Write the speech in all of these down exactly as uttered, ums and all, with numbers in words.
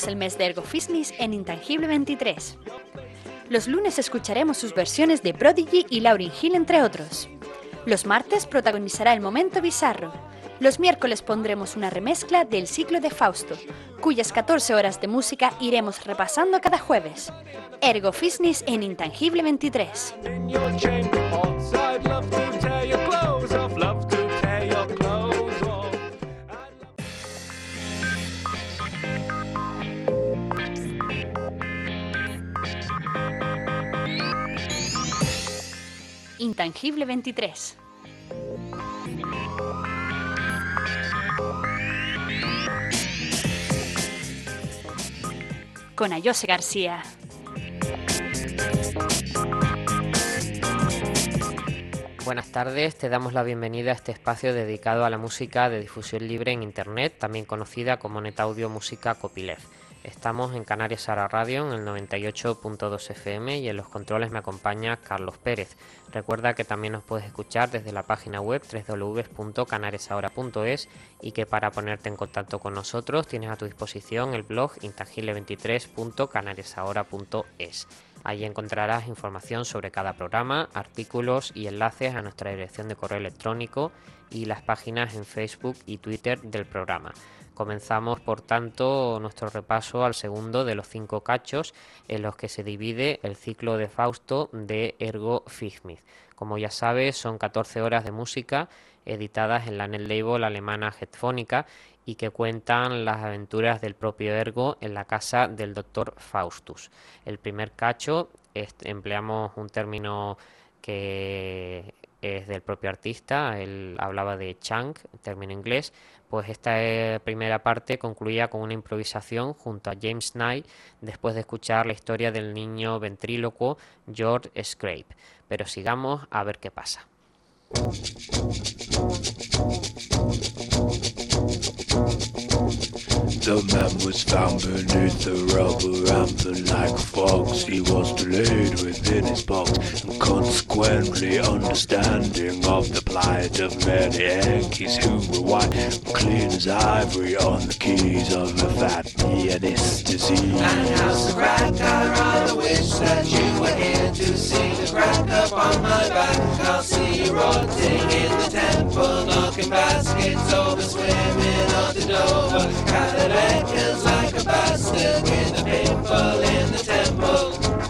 es el mes de Ergo Fitness en Intangible veintitrés. Los lunes escucharemos sus versiones de Prodigy y Lauryn Hill, entre otros. Los martes protagonizará El Momento Bizarro. Los miércoles pondremos una remezcla del ciclo de Fausto, cuyas catorce horas de música iremos repasando cada jueves. Ergo Fitness en Intangible veintitrés. Intangible veintitrés. Con Ayose García. Buenas tardes, te damos la bienvenida a este espacio dedicado a la música de difusión libre en Internet, también conocida como NetAudio Música Copyleft. Estamos en Canarias Ahora Radio en el noventa y ocho punto dos F M y en los controles me acompaña Carlos Pérez. Recuerda que también nos puedes escuchar desde la página web doble u doble u doble u punto canarias ahora punto es y que para ponerte en contacto con nosotros tienes a tu disposición el blog intangible veintitrés punto canarias ahora punto es. Allí encontrarás información sobre cada programa, artículos y enlaces a nuestra dirección de correo electrónico y las páginas en Facebook y Twitter del programa. Comenzamos, por tanto, nuestro repaso al segundo de los cinco cachos en los que se divide el ciclo de Fausto de Ergo Fitness. Como ya sabes, son catorce horas de música editadas en la net label alemana Headphonica y que cuentan las aventuras del propio Ergo en la casa del doctor Faustus. El primer cacho, es, empleamos un término que es del propio artista, él hablaba de chunk, término inglés. Pues esta eh, primera parte concluía con una improvisación junto a James Knight después de escuchar la historia del niño ventrílocuo George Scrape. Pero sigamos a ver qué pasa. The man was found beneath the rubber rampant like fox. He was delayed within his box, and consequently understanding of the plight of many Yankees who were white, clean as ivory on the keys of a fat pianist disease. And how's the crack? I rather wish that you were here to see the crack up on my back. I'll see you rotting in the temple, knocking baskets over, swimming on the Dover. Cadillac is like a bastard with a pimple in the temple.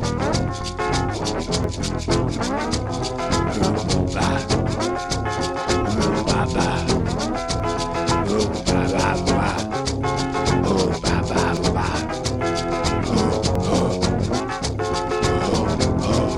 Oh, bye. Oh, bye, bye. Oh, bye, bye, bye. Oh, bye, bye, bye. Oh, oh. Oh, oh.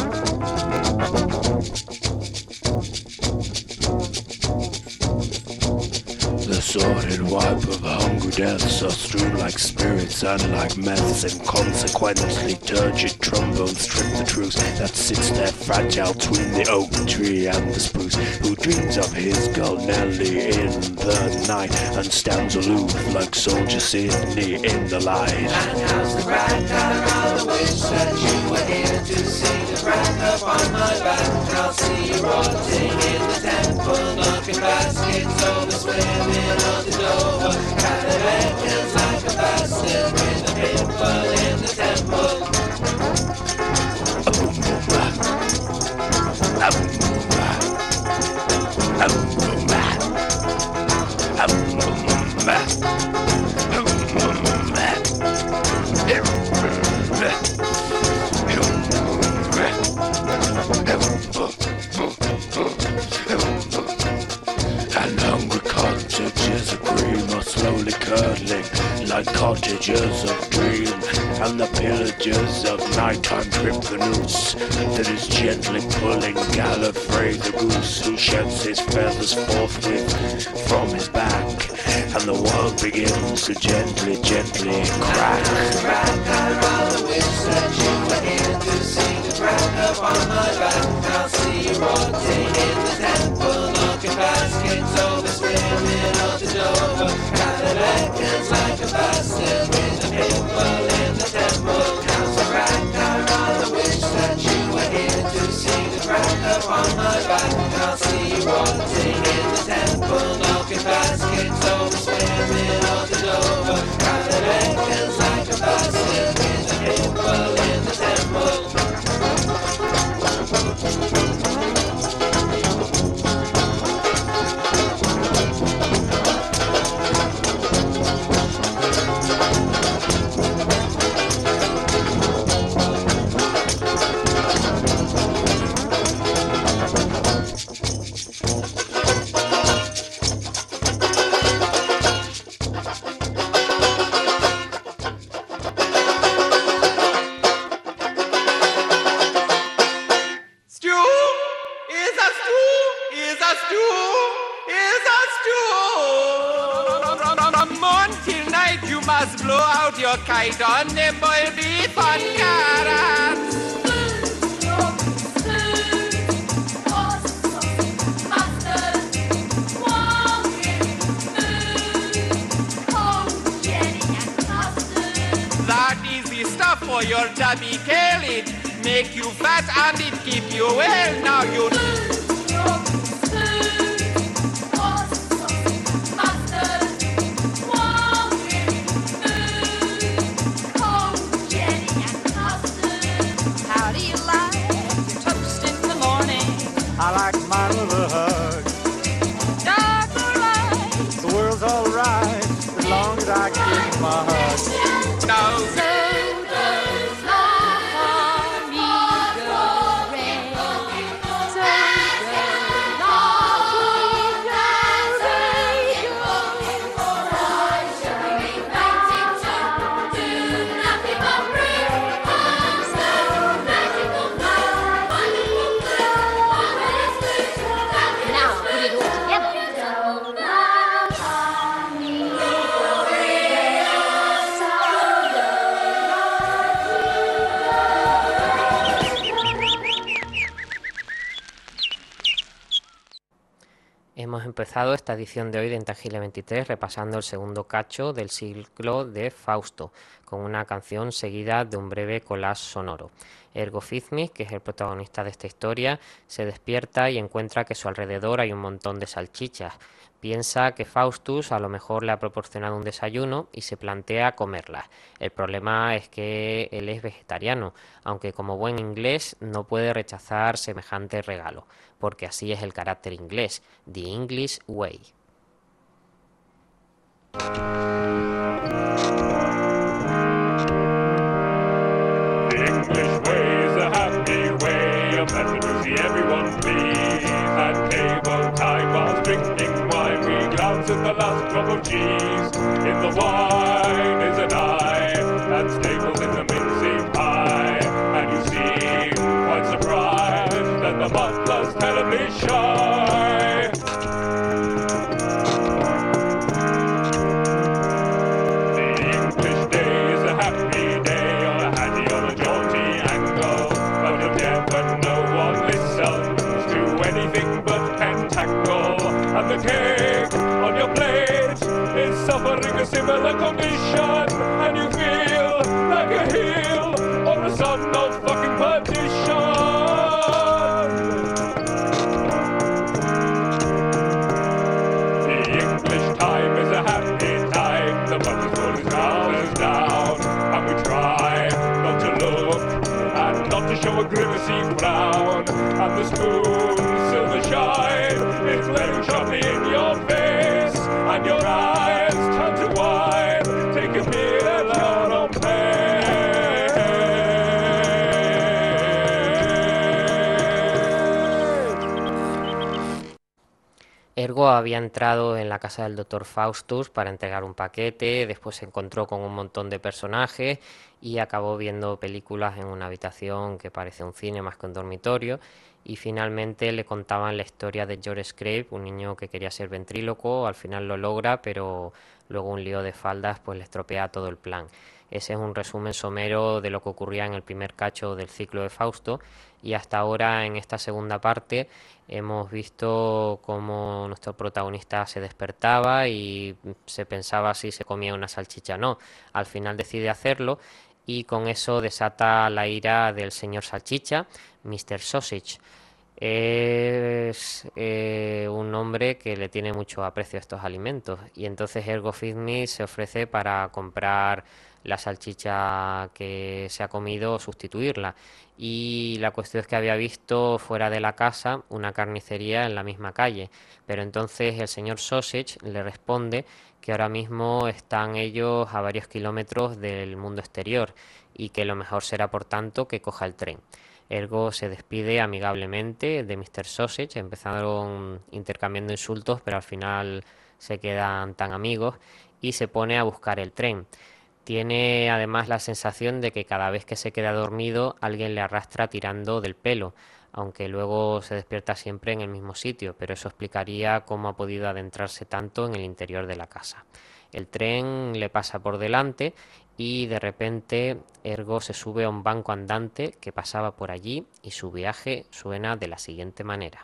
The sordid wipe of hungry deaths are strewn like spirits and like meths, and consequently turgid trombones trip the truce that sits there fragile between the oak tree and the spruce, who dreams of his girl Nelly in the night and stands aloof like soldier Sidney in the light. And how's the crack? I rather wish that you were here to see the crack up on my back. I'll see you rotting in the temple, knocking baskets over, swimming on the Dover. Cadillac is like a bastard with a pimple in the temple. And hungry cottages of cream are slowly curdling like cottages of dream, and the pillagers of nighttime trip the noose that is gently pulling Gallifrey the goose, who sheds his feathers forthwith from his back, and the world begins to gently, gently crack. Crack, I rather wish that you were here to see the crack up on my back. I'll see you rotting in the temple, knocking baskets over, swimming on the Dover. Cadillac is like a bastard with a pimple in the temple. How's the crack? I rather wish that you were here to see the crack up on my back. I'll see you rotting in the temple, knocking baskets over, swimming on the Dover. Cadillac is like a stew, is a stew. From morn till night you must blow out your kite on the boiled beef and carrots. That is the stuff for your tummy tail. It make you fat and it keep you well. Now you How do you like your toast in the morning? I like mine with a hug. Dark or light? The world's alright as long as I get my hug. now. Hemos empezado esta edición de hoy de Intangible veintitrés repasando el segundo cacho del ciclo de Fausto, con una canción seguida de un breve collage sonoro. Ergo Fizmis, que es el protagonista de esta historia, se despierta y encuentra que a su alrededor hay un montón de salchichas. Piensa que Faustus a lo mejor le ha proporcionado un desayuno y se plantea comerlas. El problema es que él es vegetariano, aunque como buen inglés no puede rechazar semejante regalo, porque así es el carácter inglés, the English way. The English way is a happy way, a method to see everyone please. At table time while drinking wine, we glance at the last drop of cheese. In the wine is an eye, and staples in the mincing pie. And you seem quite surprised that the butler's terribly shy. The English day is a happy day, on a handy, on a jaunty angle. But of never no one listens to anything but pentacle. And the cake on your plate is suffering a similar condition. And you feel like a heel or a son of fucking perdition. The English time is a happy time. The butler's roll his trousers down. And we try not to look and not to show a grimacy frown. And the spoon's silver shine is glaring sharply in your face. And your eyes turn to wine. Take a peer at your own pace. Ergo había entrado en la casa del doctor Faustus para entregar un paquete, después se encontró con un montón de personajes y acabó viendo películas en una habitación que parece un cine más que un dormitorio, y finalmente le contaban la historia de George Scrape, un niño que quería ser ventríloco, al final lo logra, pero luego un lío de faldas pues le estropea todo el plan. Ese es un resumen somero de lo que ocurría en el primer cacho del ciclo de Fausto, y hasta ahora en esta segunda parte hemos visto cómo nuestro protagonista se despertaba y se pensaba si se comía una salchicha o no. Al final decide hacerlo y con eso desata la ira del señor Salchicha, mister Sausage. Es eh, un hombre que le tiene mucho aprecio a estos alimentos, y entonces Ergo Fizmis se ofrece para comprar la salchicha que se ha comido o sustituirla. Y la cuestión es que había visto fuera de la casa una carnicería en la misma calle, pero entonces el señor Sausage le responde que ahora mismo están ellos a varios kilómetros del mundo exterior y que lo mejor será por tanto que coja el tren. Ergo se despide amigablemente de mister Sausage, empezaron intercambiando insultos, pero al final se quedan tan amigos y se pone a buscar el tren. Tiene además la sensación de que cada vez que se queda dormido alguien le arrastra tirando del pelo, aunque luego se despierta siempre en el mismo sitio, pero eso explicaría cómo ha podido adentrarse tanto en el interior de la casa. El tren le pasa por delante y de repente Ergo se sube a un banco andante que pasaba por allí y su viaje suena de la siguiente manera.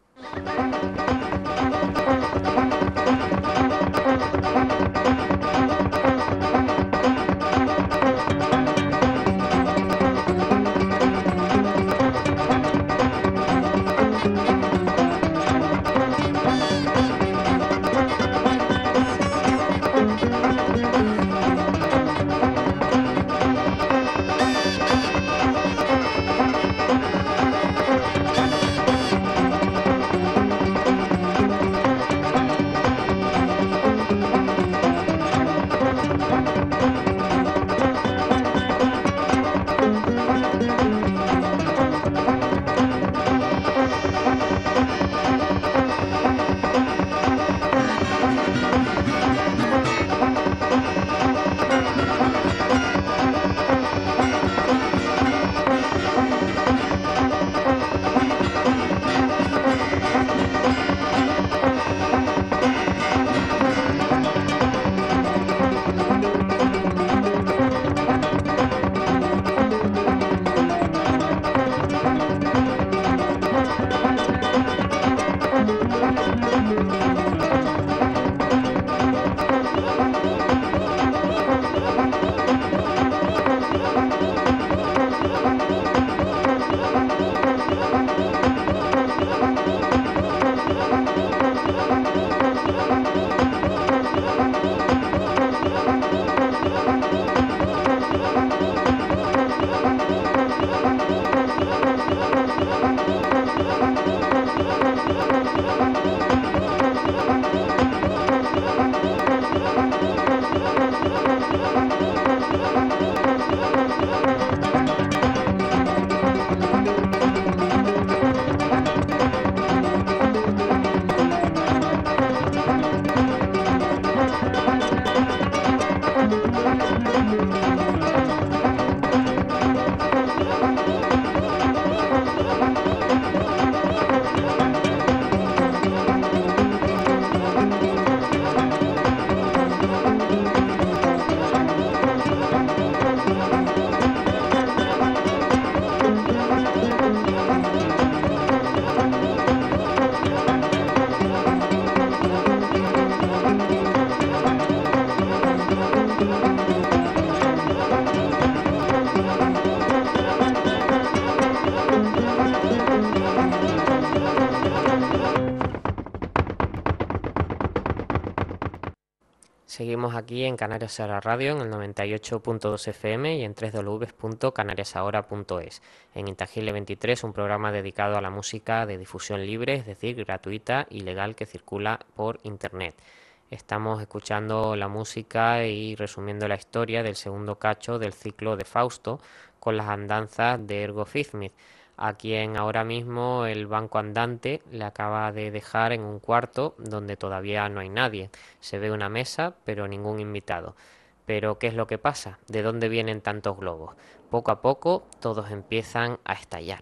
Seguimos aquí en Canarias Ahora Radio en el noventa y ocho punto dos F M y en doble u doble u doble u punto canarias ahora punto es. En Intangible veintitrés, un programa dedicado a la música de difusión libre, es decir, gratuita y legal, que circula por Internet. Estamos escuchando la música y resumiendo la historia del segundo cacho del ciclo de Fausto con las andanzas de Ergo Feathersmith, a quien ahora mismo el banco andante le acaba de dejar en un cuarto donde todavía no hay nadie. Se ve una mesa, pero ningún invitado. Pero ¿qué es lo que pasa? ¿De dónde vienen tantos globos? Poco a poco todos empiezan a estallar.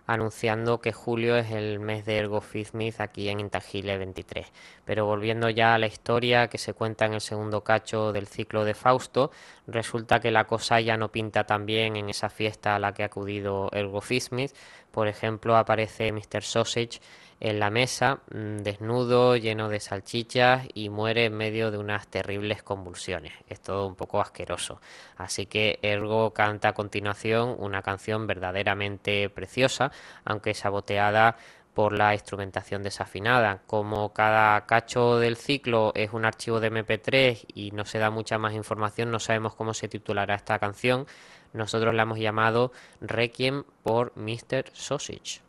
anunciando que julio es el mes de Ergo Feed-Smith aquí en Intangible veintitrés. Pero volviendo ya a la historia que se cuenta en el segundo cacho del ciclo de Fausto, resulta que la cosa ya no pinta tan bien en esa fiesta a la que ha acudido Ergo Feed-Smith. Por ejemplo, aparece mister Sausage en la mesa, desnudo, lleno de salchichas, y muere en medio de unas terribles convulsiones. Es todo un poco asqueroso. Así que Ergo canta a continuación una canción verdaderamente preciosa, aunque saboteada por la instrumentación desafinada. Como cada cacho del ciclo es un archivo de eme pe tres y no se da mucha más información, no sabemos cómo se titulará esta canción. Nosotros la hemos llamado Requiem por mister Sausage.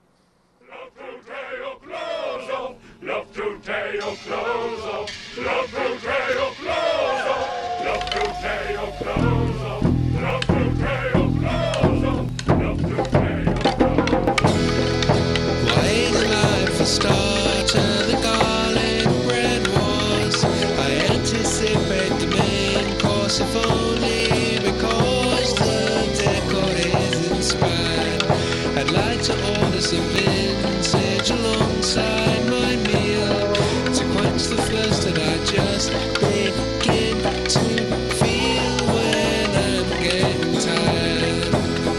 Love to tear your clothes off, love to tear your clothes off, love to tear your clothes off, love to tear your clothes off, love to tear your clothes off. Why the life for starter, the garlic bread was. I anticipate the main course if only because the decor is inspired. I'd like to order some vintage alongside my meal to quench the thirst that I just begin to feel when I'm getting tired.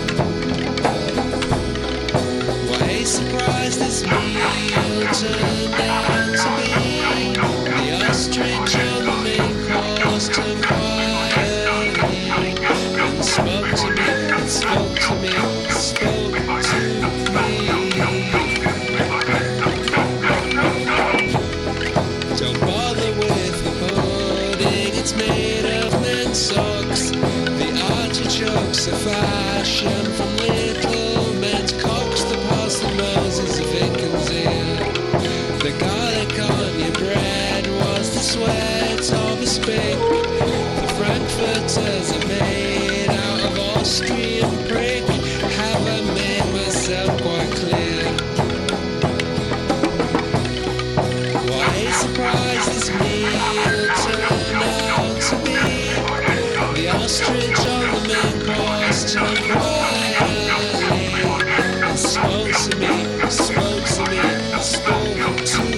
Why a surprise this meal turned out to be. The ostrich on the main course turned quietly and spoke to me, and spoke to me, spoke to me. Don't bother with the pudding, it's made of men's socks. The artichokes are fashioned from little men's cocks. The parsley Moses of Lincoln's ear. The garlic on your bread was the sweat of a spink. The frankfurters are made out of Austrian prick. Have I made myself quite clear? Why a surprise this meal turned out to be. The ostrich on the main course turned quietly and spoke to me, spoke to me, spoke to me.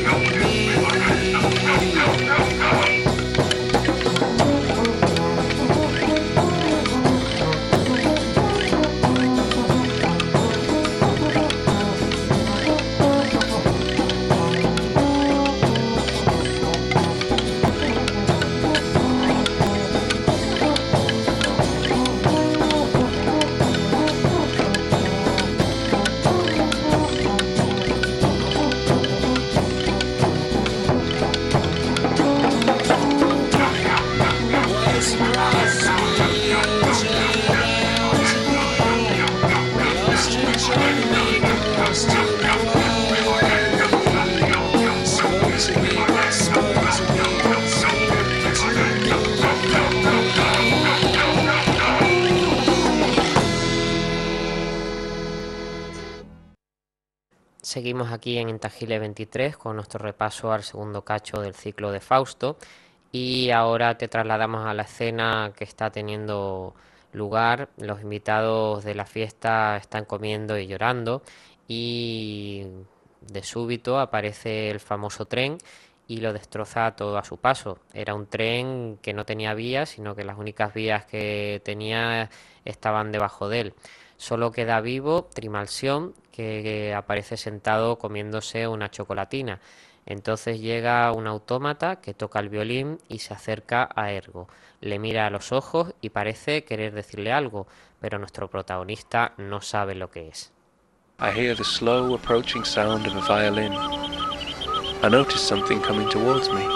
Seguimos aquí en Intangible veintitrés con nuestro repaso al segundo cacho del ciclo de Fausto, y ahora te trasladamos a la escena que está teniendo lugar. Los invitados de la fiesta están comiendo y llorando, y de súbito aparece el famoso tren y lo destroza todo a su paso. Era un tren que no tenía vías, sino que las únicas vías que tenía estaban debajo de él. Solo queda vivo Trimalción, que, que aparece sentado comiéndose una chocolatina. Entonces llega un autómata que toca el violín y se acerca a Ergo. Le mira a los ojos y parece querer decirle algo, pero nuestro protagonista no sabe lo que es. I hear the slow approaching sound of a violin. I notice something coming towards me.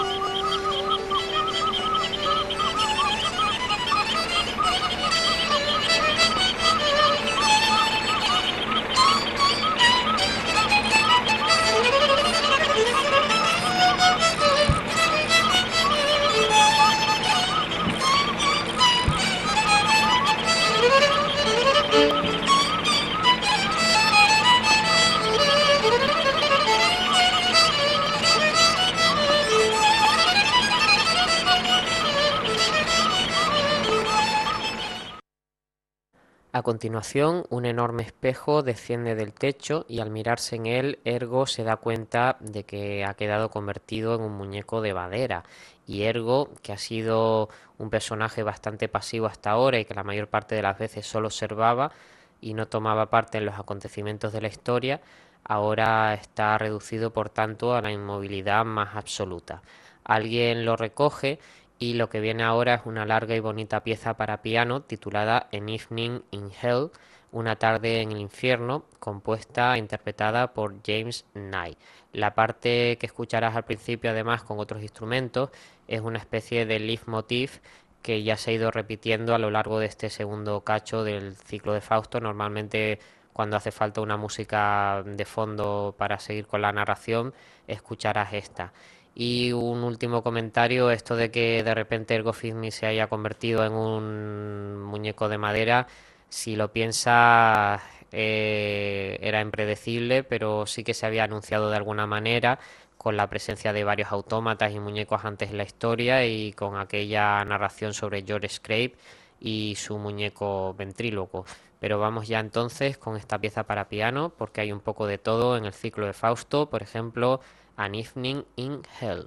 A continuación, un enorme espejo desciende del techo y al mirarse en él, Ergo se da cuenta de que ha quedado convertido en un muñeco de madera. Y Ergo, que ha sido un personaje bastante pasivo hasta ahora y que la mayor parte de las veces solo observaba y no tomaba parte en los acontecimientos de la historia, ahora está reducido por tanto a la inmovilidad más absoluta. Alguien lo recoge y lo que viene ahora es una larga y bonita pieza para piano titulada An Evening in Hell, una tarde en el infierno, compuesta e interpretada por James Knight. La parte que escucharás al principio, además, con otros instrumentos, es una especie de leitmotiv que ya se ha ido repitiendo a lo largo de este segundo cacho del ciclo de Fausto. Normalmente, cuando hace falta una música de fondo para seguir con la narración, escucharás esta. Y un último comentario, esto de que de repente Ergo Fizmi se haya convertido en un muñeco de madera, si lo piensas, eh, era impredecible, pero sí que se había anunciado de alguna manera con la presencia de varios autómatas y muñecos antes en la historia y con aquella narración sobre George Scrape y su muñeco ventríloco. Pero vamos ya entonces con esta pieza para piano, porque hay un poco de todo en el ciclo de Fausto, por ejemplo, An Evening in Hell.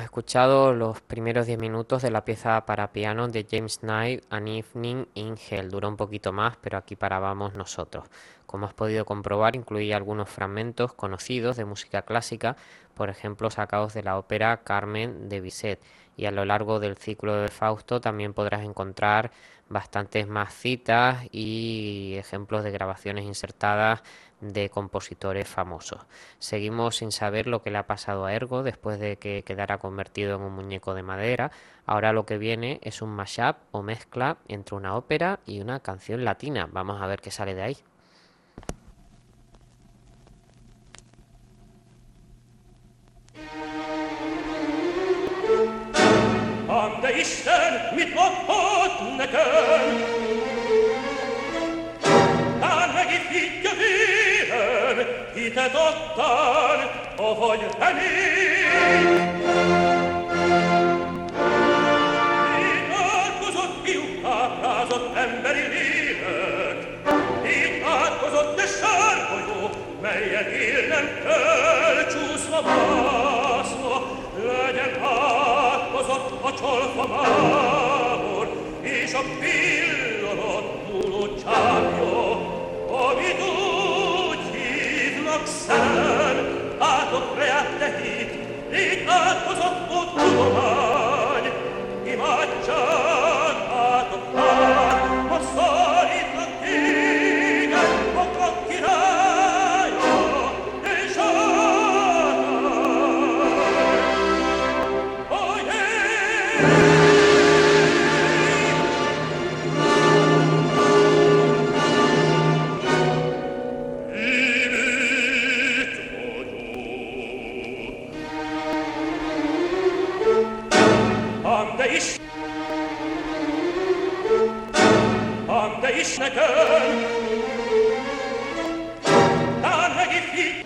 Hemos escuchado los primeros diez minutos de la pieza para piano de James Knight, An Evening in Hell. Duró un poquito más, pero aquí parábamos nosotros. Como has podido comprobar, incluye algunos fragmentos conocidos de música clásica, por ejemplo, sacados de la ópera Carmen de Bizet. Y a lo largo del ciclo de Fausto también podrás encontrar bastantes más citas y ejemplos de grabaciones insertadas de compositores famosos. Seguimos sin saber lo que le ha pasado a Ergo después de que quedara convertido en un muñeco de madera. Ahora lo que viene es un mashup o mezcla entre una ópera y una canción latina. Vamos a ver qué sale de ahí. Am der Isten mit Mottennecken, dann gefiet gewinnen, hitte Dottern, o voglio tenir. I Marco so più a caso temberi livet, I Marco so de scerco io, meie dir nel per cius la vaso, le del Marco so occiol famor, I sciopillo non mulo ciavio, o mi duci vloxen, a to preate hit, I Marco so tutto domani, I mangian a to par, ma solito antica, o cocchinaio, e giorno. Oh yeah! Am der ich Am der ich necken, dann gefiet.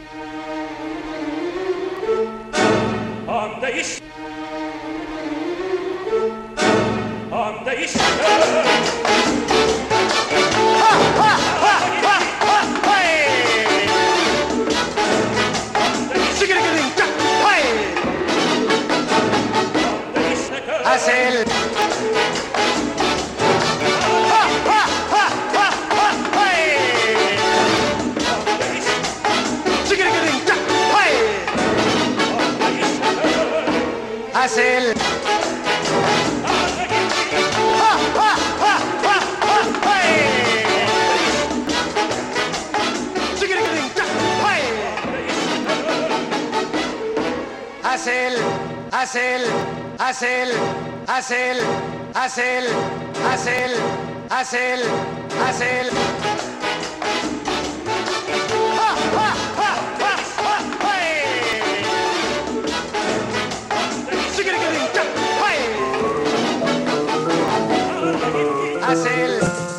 Am der ich Am der ich Haz el... Haz el... Haz el... Haz el... Haz el... Haz el... Haz el... Haz el... Haz el... Haz el... Haz el...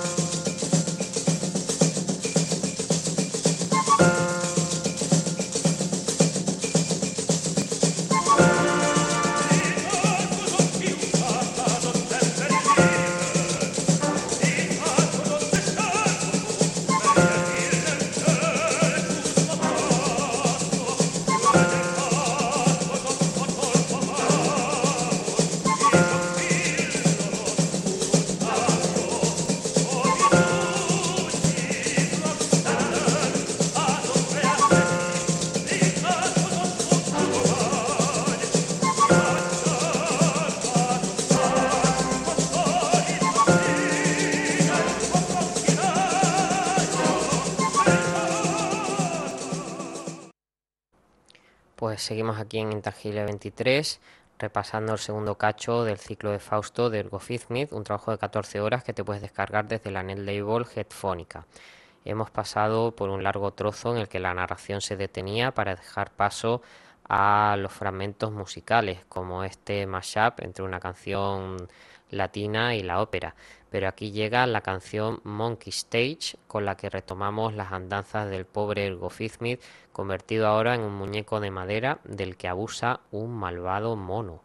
Pues seguimos aquí en Intangible veintitrés, repasando el segundo cacho del ciclo de Fausto de Ergo Fizmith, un trabajo de catorce horas que te puedes descargar desde la netlabel Headphonica. Hemos pasado por un largo trozo en el que la narración se detenía para dejar paso a los fragmentos musicales, como este mashup entre una canción latina y la ópera. Pero aquí llega la canción Monkey Stage, con la que retomamos las andanzas del pobre Ergo Fizmith, convertido ahora en un muñeco de madera del que abusa un malvado mono.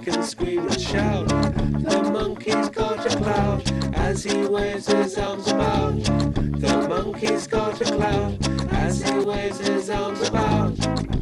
can scream and shout. The monkey's got a clout as he waves his arms about. The monkey's got a clout as he waves his arms about.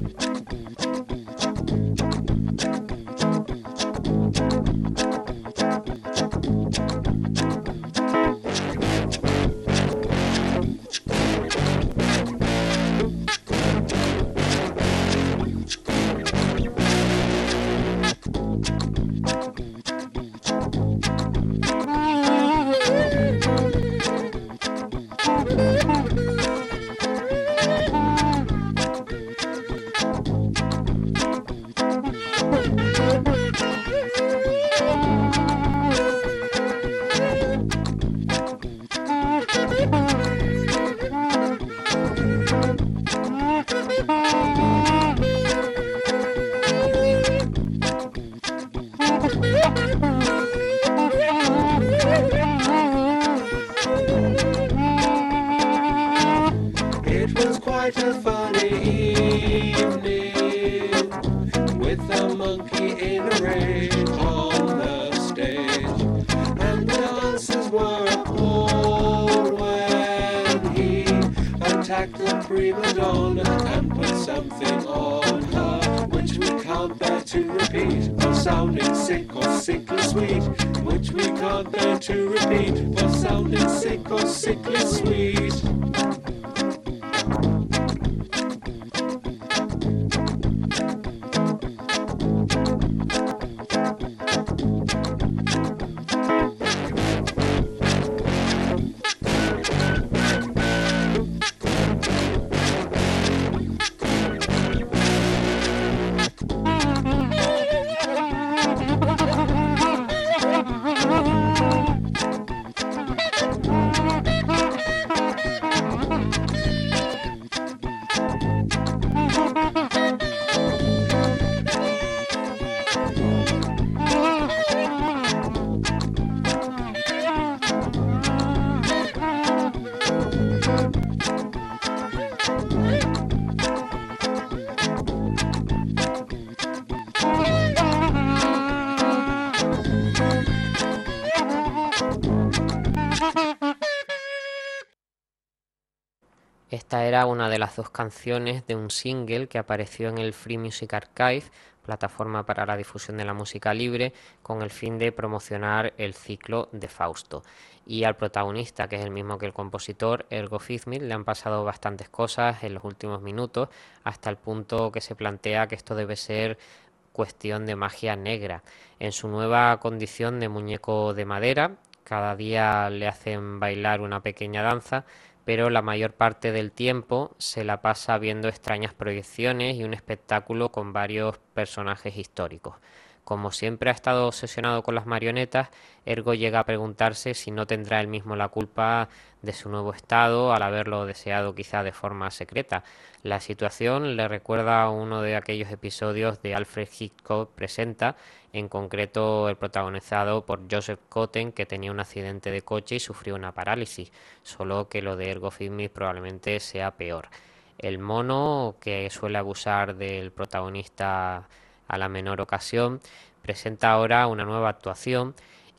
Esta era una de las dos canciones de un single que apareció en el Free Music Archive, plataforma para la difusión de la música libre, con el fin de promocionar el ciclo de Fausto. Y al protagonista, que es el mismo que el compositor, Ergo Feed-Me, le han pasado bastantes cosas en los últimos minutos, hasta el punto que se plantea que esto debe ser cuestión de magia negra. En su nueva condición de muñeco de madera, cada día le hacen bailar una pequeña danza, pero la mayor parte del tiempo se la pasa viendo extrañas proyecciones y un espectáculo con varios personajes históricos. Como siempre ha estado obsesionado con las marionetas, Ergo llega a preguntarse si no tendrá él mismo la culpa de su nuevo estado al haberlo deseado quizá de forma secreta. La situación le recuerda a uno de aquellos episodios de Alfred Hitchcock Presenta, en concreto el protagonizado por Joseph Cotten, que tenía un accidente de coche y sufrió una parálisis, solo que lo de Ergo Feed-Me probablemente sea peor. El mono, que suele abusar del protagonista a la menor ocasión, presenta ahora una nueva actuación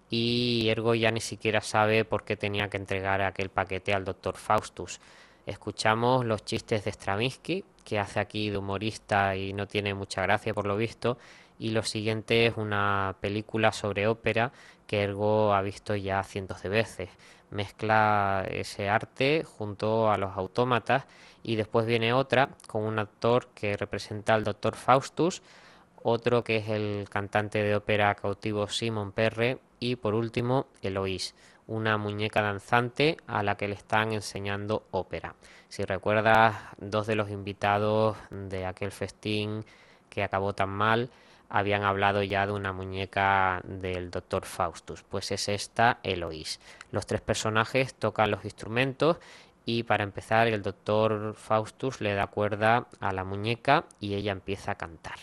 y Ergo ya ni siquiera sabe por qué tenía que entregar aquel paquete al doctor Faustus. Escuchamos los chistes de Stravinsky, que hace aquí de humorista y no tiene mucha gracia por lo visto, y lo siguiente es una película sobre ópera que Ergo ha visto ya cientos de veces. Mezcla ese arte junto a los autómatas y después viene otra con un actor que representa al doctor Faustus, otro que es el cantante de ópera cautivo Simon Perre y por último Eloise, una muñeca danzante a la que le están enseñando ópera. Si recuerdas, dos de los invitados de aquel festín que acabó tan mal habían hablado ya de una muñeca del doctor Faustus, pues es esta Eloise. Los tres personajes tocan los instrumentos y para empezar el doctor Faustus le da cuerda a la muñeca y ella empieza a cantar.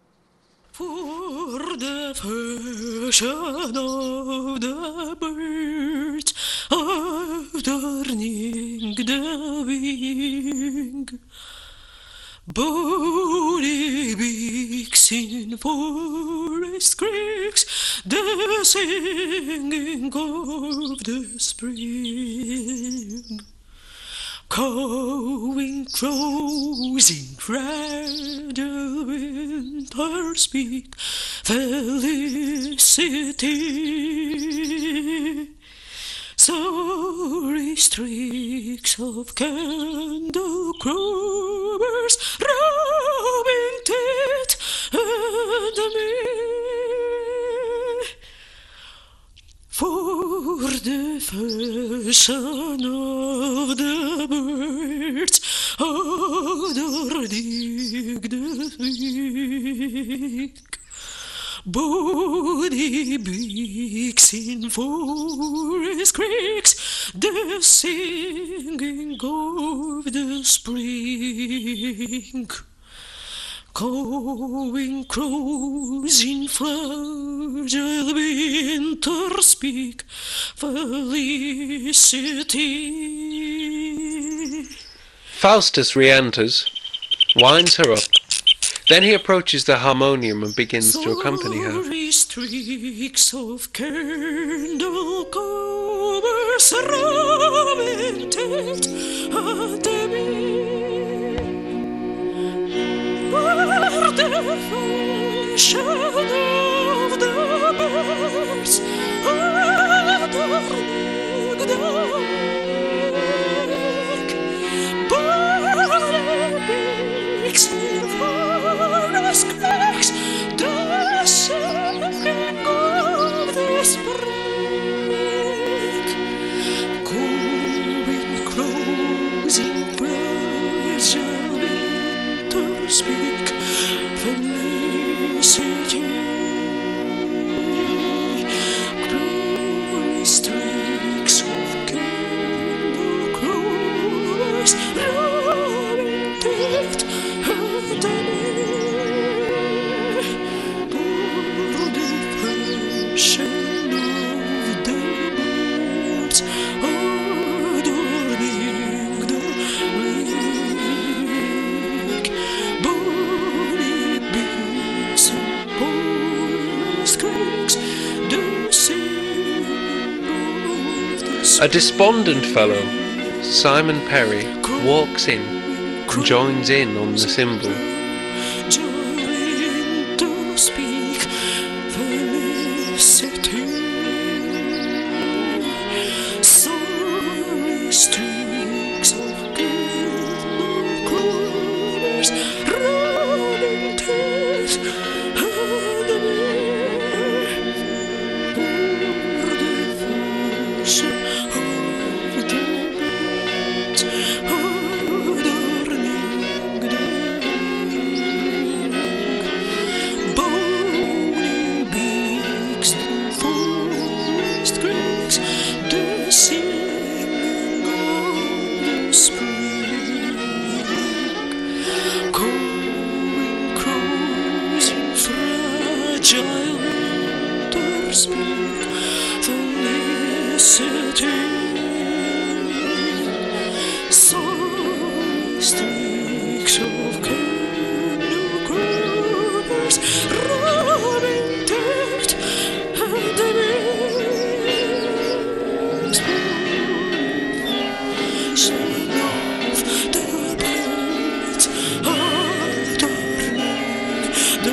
For the fashion of the birds are turning the wing, Bonnie Bix in forest creeks, the singing of the spring. Cawing crows in cradle winter speak felicity. Sorry streaks of candle clovers, robin tit and me. For the fashion of the birds adorning the week. Body beaks in forest creeks, the singing of the spring. Cawing crows in fragile winter speak felicity. Faustus re-enters, winds her up. Then he approaches the harmonium and begins to accompany her. Sorry streaks of candle covers romantic at the For the fashion of the birds adorning the week. Body beaks in forest creeks, the singing of the spring. Cawing crows in fragile winter speak felicity. Glory streaks of candle clovers, robin tit and me. For the fashion of the birds adorning the week. Body beaks in forest creeks, the singing of the A despondent fellow, Simon Perry, walks in and joins in on the cymbal. Join to speak felicity. Sorry streaks of candle clovers, robin tit and me. For the fashion of the birds adorning the week. Bony beaks in forest creeks, the singing of the spring. Cawing crows in fragile winter speak felicity. Sorry streaks of candle clovers, robin tit and me. Sing of the birds adorning the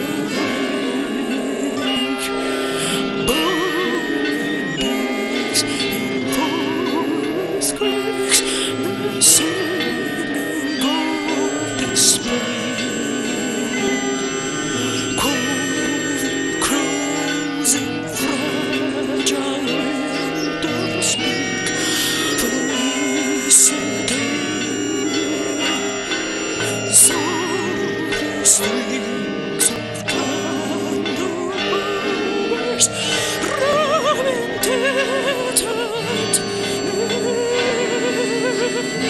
week. Bony beaks in forest creeks, the singing of the spring. Cawing crows in fragile winter speak felicity. Sorry streaks of candle clovers, robin tit and me.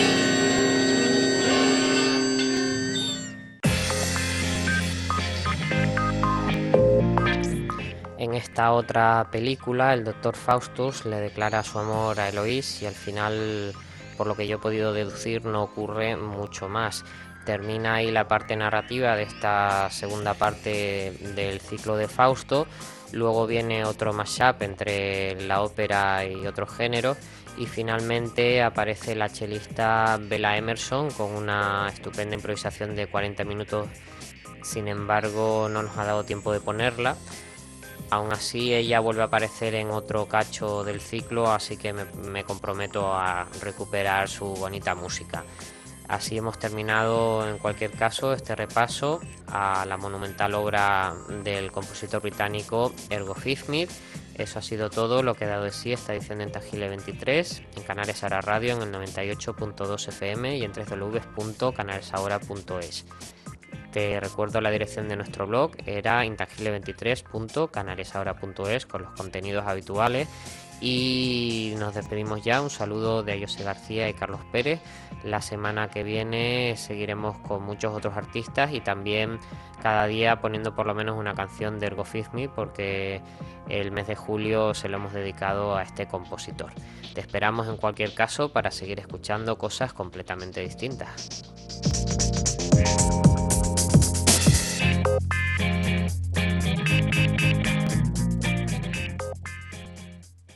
En esta otra película, el doctor Faustus le declara su amor a Eloise y al final, por lo que yo he podido deducir, no ocurre mucho más. Termina ahí la parte narrativa de esta segunda parte del ciclo de Fausto. Luego viene otro mashup entre la ópera y otros géneros. Y finalmente aparece la chelista Bella Emerson con una estupenda improvisación de cuarenta minutos. Sin embargo, no nos ha dado tiempo de ponerla. Aún así, ella vuelve a aparecer en otro cacho del ciclo, así que me, me comprometo a recuperar su bonita música. Así hemos terminado, en cualquier caso, este repaso a la monumental obra del compositor británico Ergo Feathermith. Eso ha sido todo lo que ha dado de sí esta edición de Intangible veintitrés en Canarias Ahora Radio en el noventa y ocho punto dos F M y en doble u doble u doble u punto canarias ahora punto es. Te recuerdo la dirección de nuestro blog, era intangible veintitrés punto canarias ahora punto es con los contenidos habituales. Y nos despedimos ya. Un saludo de José García y Carlos Pérez. La semana que viene seguiremos con muchos otros artistas y también cada día poniendo por lo menos una canción de Ergo Feathermith, porque el mes de julio se lo hemos dedicado a este compositor. Te esperamos en cualquier caso para seguir escuchando cosas completamente distintas.